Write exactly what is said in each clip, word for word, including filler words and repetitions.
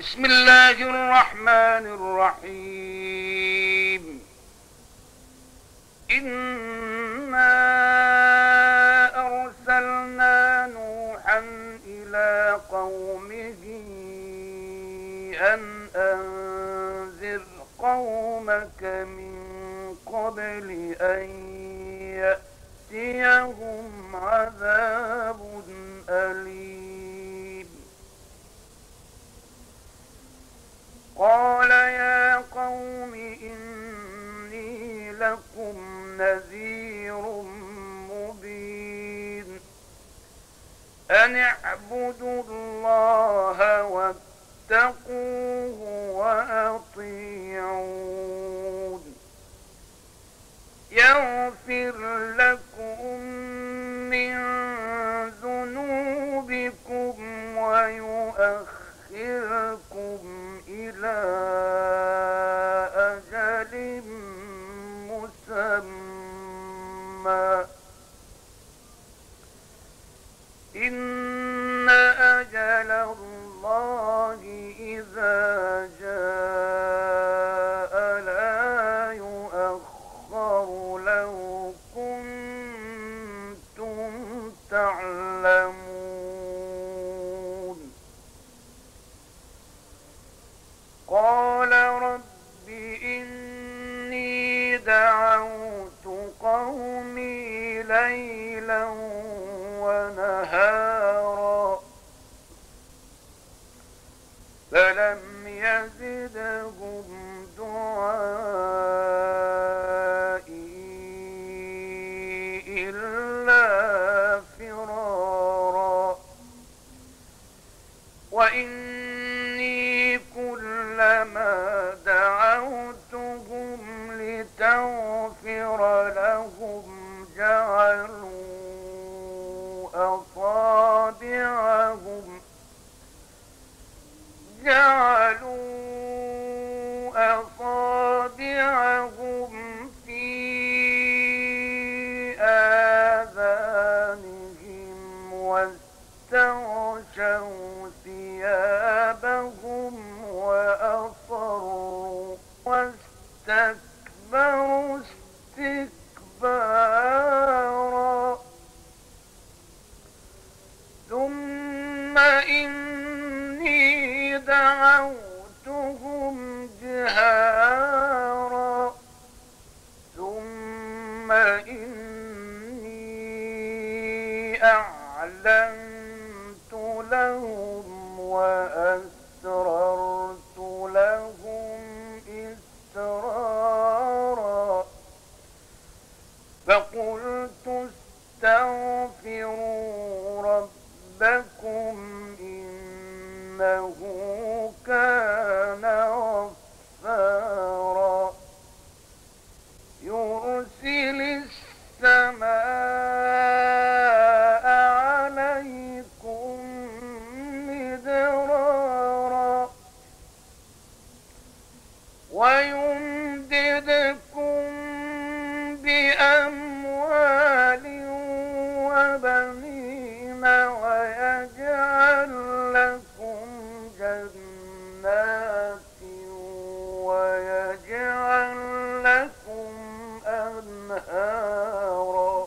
بسم الله الرحمن الرحيم. إنا أرسلنا نوحا إلى قومه أن أنذر قومك من قبل أن يأتيهم عذاب أليم. قال يا قوم إني لكم نذير مبين. أن اعبدوا الله واتقوه وأطيعون. يغفر لكم من ذنوبكم ويؤخركم إلى أجل مسمى. إن أجل الله إذا جاء لا يؤخر لو كنتم تعلمون. قال رب إني دعوت قومي ليلا ونهارا فلم يزدهم دعائي إلا فرارا. وإني كلما دعوتهم لتغفر لهم جعلوا أصابعهم جعلوا أصابعهم في آذانهم واستغشوا ثيابهم وأصروا واستكبروا استكبارا. ثم إني دعوتهم جهارا ثم إني أعلنت لهم وأسررت لهم إسرارا. فقلت استغفروا ربكم إنه كان غفارا يرسل السماء عليكم مدرارا ويمددكم بأموال وبنين ويجعل لكم جنات ويجعل لكم أنهارا.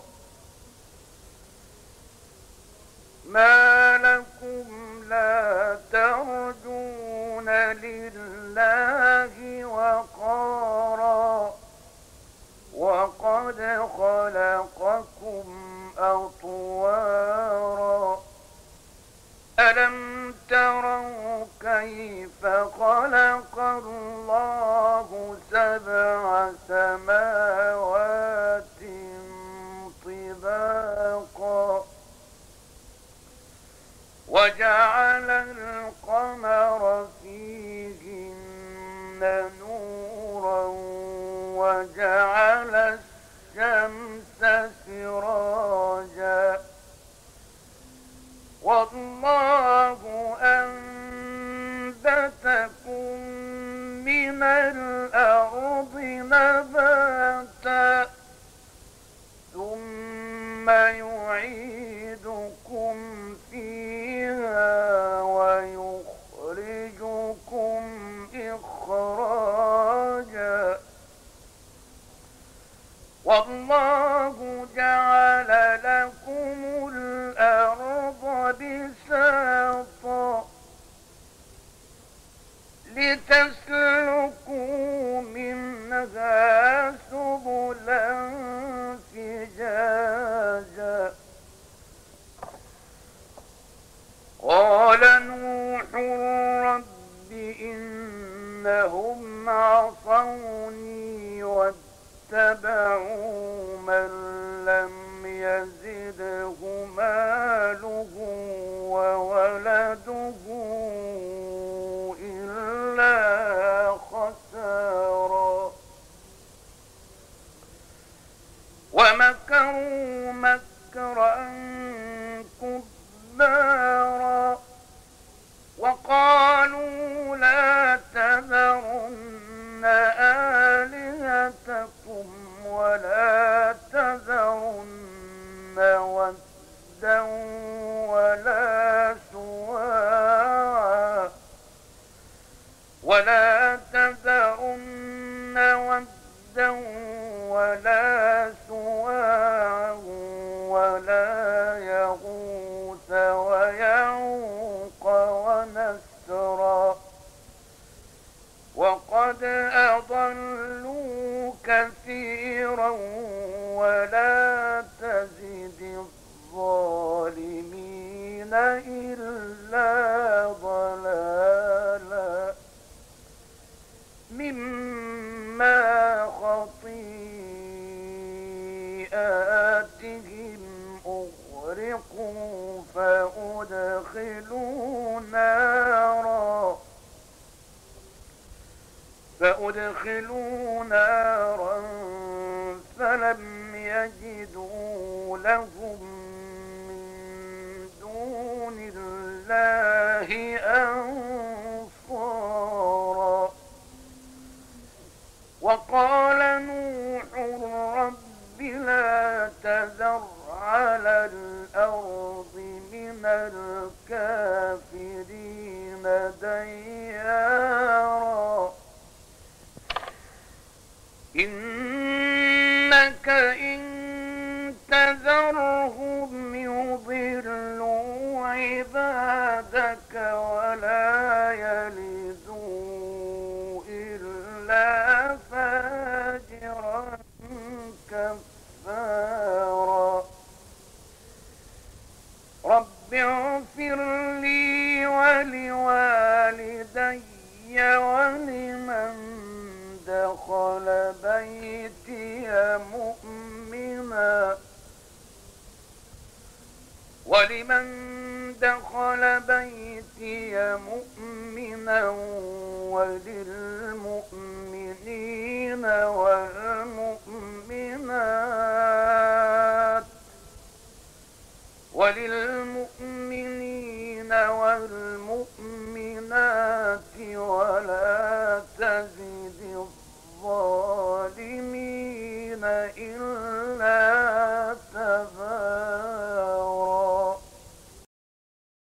ما لكم لا ترجون لله وقارا وقد خلقكم أطوارا. ألم تروا كيف خلق الله سبع سماوات طباقا وجعل القمر فيهن نورا وجعل الشمس سراجا. والله أنبتكم من الأرض نباتا ثم يعيدكم فيها ويخرجكم لتسلكوا منها سبلا فجاجا قال نوح رب إنهم عصوني واتبعوا من لم يزده ماله وولده إلا خسارا ومكروا مكرا كبارا وقالوا لا تذرن آلهتكم ولا تذرن ودا ولا سواعا ولا تذرن ودا ولا سواعا ولا يغوث ويعوق ونسرا وقد أضلوا كثيرا ولا تزد الظالمين إلا ضلالا مما خطيئاتهم أغرقوا فأدخلوا نارا فأدخلوا نارا فلم يجدوا لهم من دون الله أنصارا وقال نوح رب لا تذر على الأرض من الكافرين ديارا إنك إن تذرهم يضلوا عبادك ولا يلدوا إلا فاجرا كفارا رب اغفر لي ولوالدي ولمن دخل بيتي مؤمنا ولمن دخل بيتي مؤمنا وللمؤمنين والمؤمنات ولل